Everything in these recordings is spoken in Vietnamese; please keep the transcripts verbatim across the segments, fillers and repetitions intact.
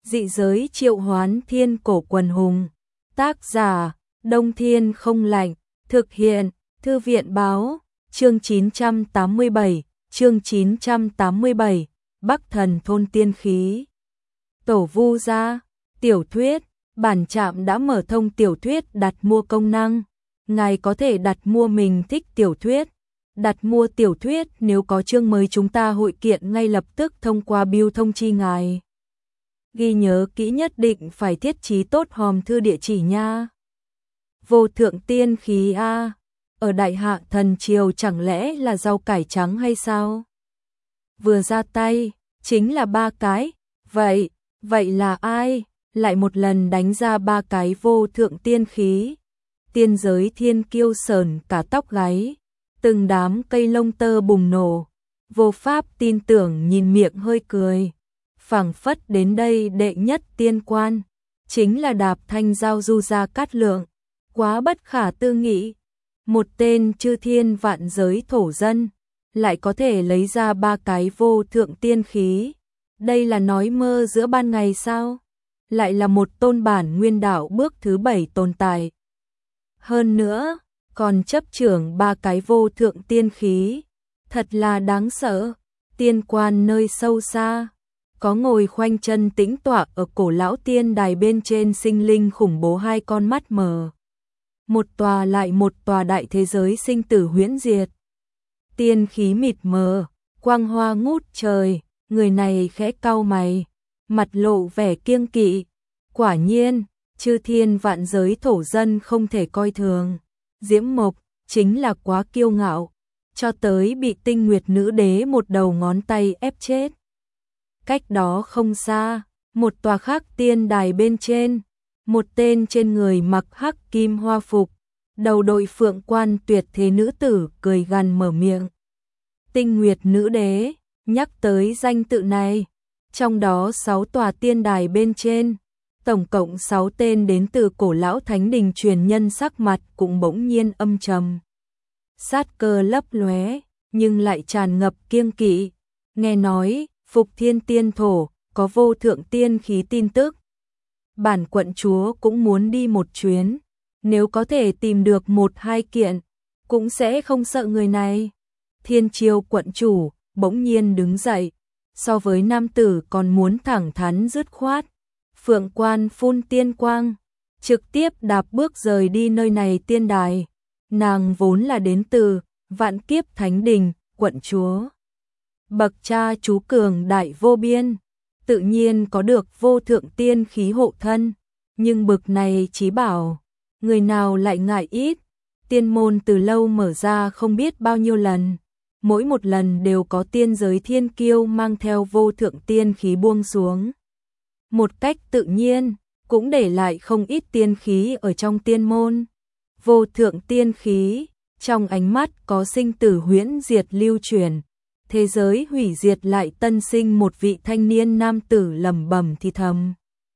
Dị giới triệu hoán thiên cổ quần hùng. Tác giả, Đông Thiên không lạnh. Thực hiện, Thư viện báo. Chương chín trăm tám mươi bảy, chương chín trăm tám mươi bảy, Bắc Thần thôn tiên khí. Tổ Vu gia, tiểu thuyết, bản trạm đã mở thông tiểu thuyết đặt mua công năng. Ngài có thể đặt mua mình thích tiểu thuyết. Đặt mua tiểu thuyết nếu có chương mới chúng ta hội kiện ngay lập tức thông qua bưu thông chi ngài. Ghi nhớ kỹ nhất định phải thiết trí tốt hòm thư địa chỉ nha. Vô thượng tiên khí a, ở Đại Hạ thần triều chẳng lẽ là rau cải trắng hay sao? Vừa ra tay, chính là ba cái, vậy, vậy là ai? Lại một lần đánh ra ba cái vô thượng tiên khí. Tiên giới thiên kiêu sờn cả tóc gáy, từng đám cây lông tơ bùng nổ, vô pháp tin tưởng nhìn miệng hơi cười. Phảng phất đến đây đệ nhất tiên quan, chính là Đạp Thanh Giao Du Gia Cát Lượng, quá bất khả tư nghị. Một tên chư thiên vạn giới thổ dân, lại có thể lấy ra ba cái vô thượng tiên khí. Đây là nói mơ giữa ban ngày sao? Lại là một tôn bản nguyên đạo bước thứ bảy tồn tại. Hơn nữa, còn chấp trưởng ba cái vô thượng tiên khí. Thật là đáng sợ. Tiên quan nơi sâu xa, có ngồi khoanh chân tĩnh tọa ở cổ lão tiên đài bên trên sinh linh khủng bố hai con mắt mờ. Một tòa lại một tòa đại thế giới sinh tử huyễn diệt. Tiên khí mịt mờ, quang hoa ngút trời, người này khẽ cau mày, mặt lộ vẻ kiêng kỵ. Quả nhiên, chư thiên vạn giới thổ dân không thể coi thường. Diễm Mộc chính là quá kiêu ngạo, cho tới bị Tinh Nguyệt nữ đế một đầu ngón tay ép chết. Cách đó không xa, một tòa khác tiên đài bên trên, một tên trên người mặc hắc kim hoa phục, đầu đội phượng quan tuyệt thế nữ tử cười gằn mở miệng. Tinh Nguyệt nữ đế, nhắc tới danh tự này, trong đó sáu tòa tiên đài bên trên, tổng cộng sáu tên đến từ cổ lão thánh đình truyền nhân sắc mặt cũng bỗng nhiên âm trầm. Sát cơ lấp lóe, nhưng lại tràn ngập kiêng kỵ. Nghe nói, Phục Thiên Tiên Thổ có vô thượng tiên khí tin tức. Bản quận chúa cũng muốn đi một chuyến, nếu có thể tìm được một hai kiện, cũng sẽ không sợ người này. Thiên Chiêu quận chủ bỗng nhiên đứng dậy, so với nam tử còn muốn thẳng thắn dứt khoát. Phượng quan phun tiên quang, trực tiếp đạp bước rời đi nơi này tiên đài. Nàng vốn là đến từ Vạn Kiếp Thánh Đình, quận chúa. Bậc cha chú cường đại vô biên, tự nhiên có được vô thượng tiên khí hộ thân. Nhưng bực này chí bảo, người nào lại ngại ít. Tiên môn từ lâu mở ra không biết bao nhiêu lần. Mỗi một lần đều có tiên giới thiên kiêu mang theo vô thượng tiên khí buông xuống. Một cách tự nhiên, cũng để lại không ít tiên khí ở trong tiên môn. Vô thượng tiên khí, trong ánh mắt có sinh tử huyễn diệt lưu truyền. Thế giới hủy diệt lại tân sinh một vị thanh niên nam tử lẩm bẩm thì thầm.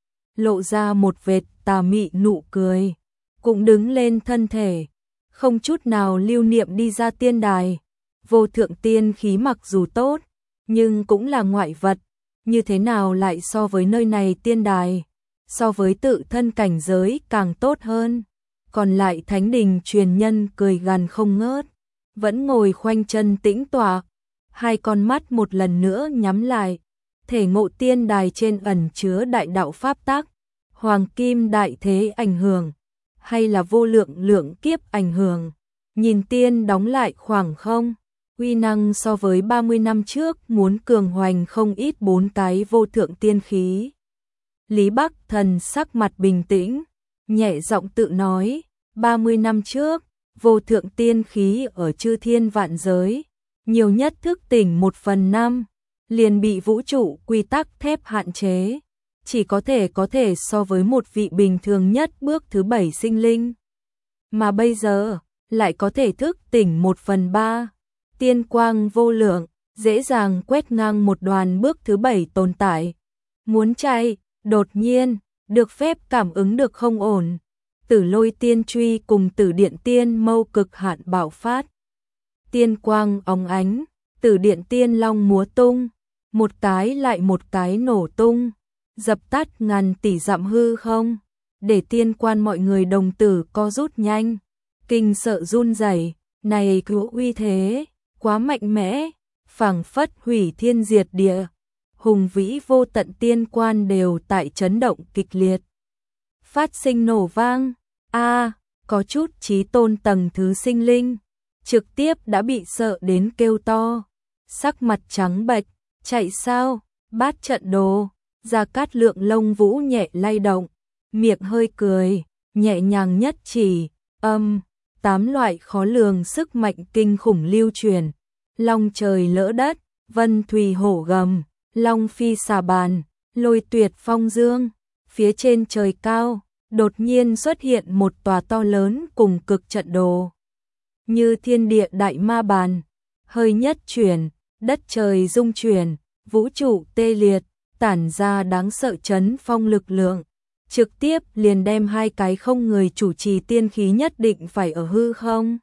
Lộ ra một vệt tà mị nụ cười, cũng đứng lên thân thể, không chút nào lưu niệm đi ra tiên đài. Vô thượng tiên khí mặc dù tốt, nhưng cũng là ngoại vật. Như thế nào lại so với nơi này tiên đài, so với tự thân cảnh giới càng tốt hơn. Còn lại thánh đình truyền nhân cười gằn không ngớt, vẫn ngồi khoanh chân tĩnh tọa, hai con mắt một lần nữa nhắm lại, thể ngộ tiên đài trên ẩn chứa đại đạo pháp tắc, hoàng kim đại thế ảnh hưởng, hay là vô lượng lượng kiếp ảnh hưởng. Nhìn tiên đóng lại khoảng không, uy năng so với ba mươi năm trước muốn cường hoành không ít bốn cái vô thượng tiên khí. Lý Bắc Thần sắc mặt bình tĩnh, nhẹ giọng tự nói, ba mươi năm trước, vô thượng tiên khí ở chư thiên vạn giới, nhiều nhất thức tỉnh một phần năm, liền bị vũ trụ quy tắc thép hạn chế, chỉ có thể có thể so với một vị bình thường nhất bước thứ bảy sinh linh. Mà bây giờ, lại có thể thức tỉnh một phần ba, tiên quang vô lượng, dễ dàng quét ngang một đoàn bước thứ bảy tồn tại. Muốn chạy, đột nhiên, được phép cảm ứng được không ổn. Tử Lôi tiên truy cùng Tử Điện tiên mâu cực hạn bạo phát. Tiên quang óng ánh, Tử Điện tiên long múa tung, một cái lại một cái nổ tung. dập tắt ngàn tỷ dặm hư không, để tiên quan mọi người đồng tử co rút nhanh, kinh sợ run rẩy, này cứu uy thế, quá mạnh mẽ, phảng phất hủy thiên diệt địa, hùng vĩ vô tận tiên quan đều tại chấn động kịch liệt. Phát sinh nổ vang, a có chút chí tôn tầng thứ sinh linh, trực tiếp đã bị sợ đến kêu to, sắc mặt trắng bệch, chạy sao, bát trận đồ, Gia Cát Lượng lông vũ nhẹ lay động, miệng hơi cười, nhẹ nhàng nhất chỉ, âm, tám loại khó lường sức mạnh kinh khủng lưu truyền, long trời lỡ đất, vân thùy hổ gầm, long phi xà bàn, lôi tuyệt phong dương, phía trên trời cao, đột nhiên xuất hiện một tòa to lớn cùng cực trận đồ. Như thiên địa đại ma bàn, hơi nhất chuyển, đất trời rung chuyển, vũ trụ tê liệt, tản ra đáng sợ chấn phong lực lượng, trực tiếp liền đem hai cái không người chủ trì tiên khí nhất định phải ở hư không.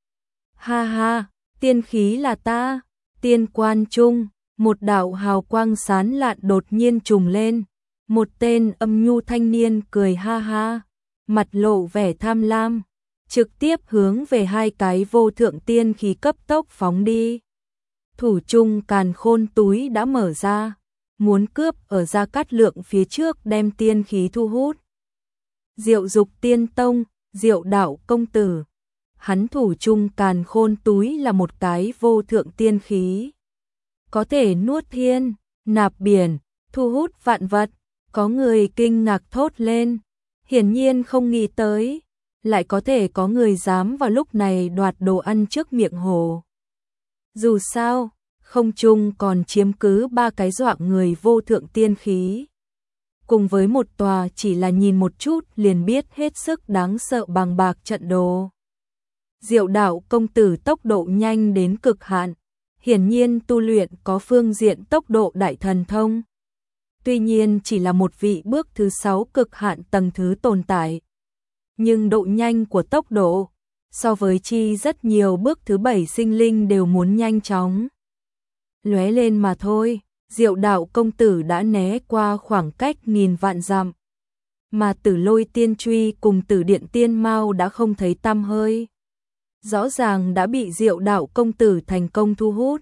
Ha ha, tiên khí là ta, tiên quan trung, một đạo hào quang sán lạn đột nhiên trùng lên, một tên âm nhu thanh niên cười ha ha, mặt lộ vẻ tham lam, trực tiếp hướng về hai cái vô thượng tiên khí cấp tốc phóng đi. Thủ trung càn khôn túi đã mở ra, muốn cướp ở Gia Cát Lượng phía trước đem tiên khí thu hút. Diệu Dục Tiên Tông, Diệu Đạo công tử, hắn thủ trung càn khôn túi là một cái vô thượng tiên khí, có thể nuốt thiên, nạp biển, thu hút vạn vật. Có người kinh ngạc thốt lên, hiển nhiên không nghĩ tới, lại có thể có người dám vào lúc này đoạt đồ ăn trước miệng hồ. Dù sao, không trung còn chiếm cứ ba cái dọa người vô thượng tiên khí, cùng với một tòa chỉ là nhìn một chút liền biết hết sức đáng sợ bằng bạc trận đồ. Diệu Đạo công tử tốc độ nhanh đến cực hạn, hiển nhiên tu luyện có phương diện tốc độ đại thần thông. Tuy nhiên chỉ là một vị bước thứ sáu cực hạn tầng thứ tồn tại, nhưng độ nhanh của tốc độ so với chi rất nhiều bước thứ bảy sinh linh đều muốn nhanh chóng. Lóe lên mà thôi, Diệu Đạo công tử đã né qua khoảng cách nghìn vạn dặm, mà Tử Lôi Tiên Truy cùng Tử Điện Tiên Mao đã không thấy tăm hơi. Rõ ràng đã bị Diệu Đạo công tử thành công thu hút.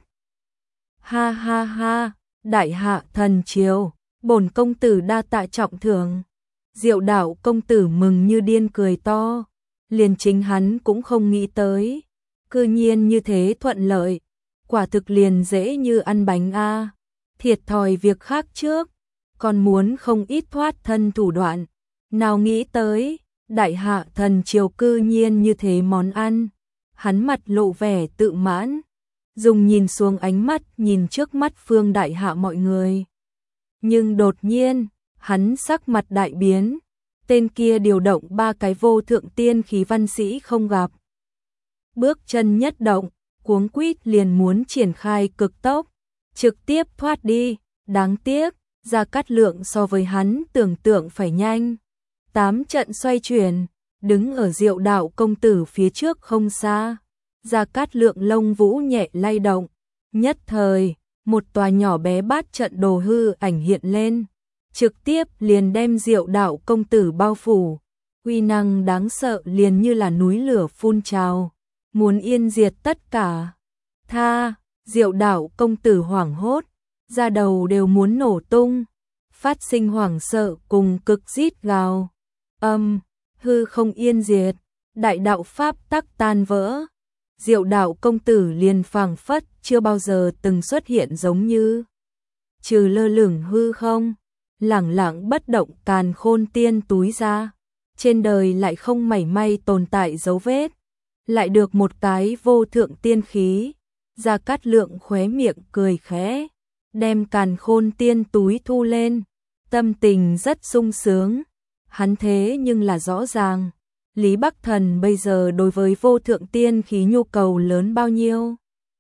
Ha ha ha, đại hạ thần chiếu, bổn công tử đa tạ trọng thưởng. Diệu Đạo công tử mừng như điên cười to, liền chính hắn cũng không nghĩ tới, cư nhiên như thế thuận lợi, quả thực liền dễ như ăn bánh a. Thiệt thòi việc khác trước, còn muốn không ít thoát thân thủ đoạn, nào nghĩ tới, đại hạ thần triều cư nhiên như thế món ăn. Hắn mặt lộ vẻ tự mãn, dùng nhìn xuống ánh mắt nhìn trước mắt Phương đại hạ mọi người. Nhưng đột nhiên, hắn sắc mặt đại biến, tên kia điều động ba cái vô thượng tiên khí văn sĩ không gặp. Bước chân nhất động, cuống quýt liền muốn triển khai cực tốc, trực tiếp thoát đi, đáng tiếc, Gia Cát Lượng so với hắn tưởng tượng phải nhanh. Tám trận xoay chuyển, đứng ở Diệu Đạo công tử phía trước không xa, Gia Cát Lượng lông vũ nhẹ lay động, nhất thời, một tòa nhỏ bé bát trận đồ hư ảnh hiện lên, trực tiếp liền đem Diệu Đạo công tử bao phủ, uy năng đáng sợ liền như là núi lửa phun trào, muốn yên diệt tất cả. Tha, Diệu Đạo công tử hoảng hốt, da đầu đều muốn nổ tung, phát sinh hoảng sợ cùng cực rít gào. Âm, hư không yên diệt, đại đạo pháp tắc tan vỡ. Diệu Đạo công tử liền phảng phất chưa bao giờ từng xuất hiện giống như, trừ lơ lửng hư không, lẳng lặng bất động càn khôn tiên túi ra, trên đời lại không mảy may tồn tại dấu vết, lại được một cái vô thượng tiên khí. Gia Cát Lượng khóe miệng cười khẽ, đem càn khôn tiên túi thu lên, tâm tình rất sung sướng. Hắn thế nhưng là rõ ràng, Lý Bắc Thần bây giờ đối với vô thượng tiên khí nhu cầu lớn bao nhiêu.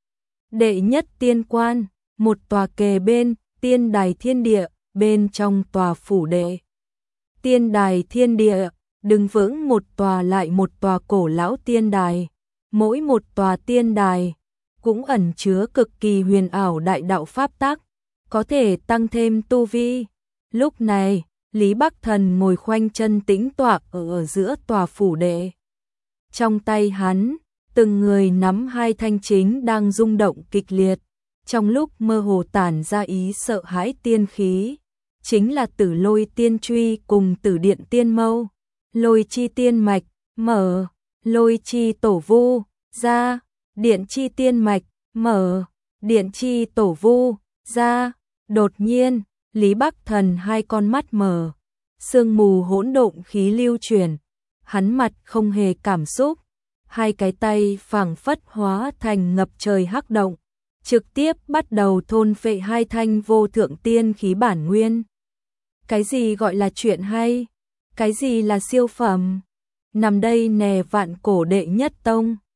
Đệ nhất tiên quan, một tòa kề bên, tiên đài thiên địa, bên trong tòa phủ đệ. Tiên đài thiên địa, đứng vững một tòa lại một tòa cổ lão tiên đài, mỗi một tòa tiên đài cũng ẩn chứa cực kỳ huyền ảo đại đạo pháp tắc, có thể tăng thêm tu vi. Lúc này, Lý Bắc Thần ngồi khoanh chân tĩnh tọa ở, ở giữa tòa phủ đệ. Trong tay hắn, từng người nắm hai thanh chính đang rung động kịch liệt, trong lúc mơ hồ tản ra ý sợ hãi tiên khí, chính là Tử Lôi Tiên Truy cùng Tử Điện Tiên Mâu, Lôi Chi Tiên Mạch, mở, Lôi Chi Tổ Vu, ra, Điện Chi Tiên Mạch, mở, Điện Chi Tổ Vu, ra. Đột nhiên, Lý Bắc Thần hai con mắt mở, sương mù hỗn độn khí lưu chuyển, hắn mặt không hề cảm xúc, hai cái tay phảng phất hóa thành ngập trời hắc động, trực tiếp bắt đầu thôn phệ hai thanh vô thượng tiên khí bản nguyên. Cái gì gọi là chuyện hay? Cái gì là siêu phẩm? Nằm đây nè vạn cổ đệ nhất tông.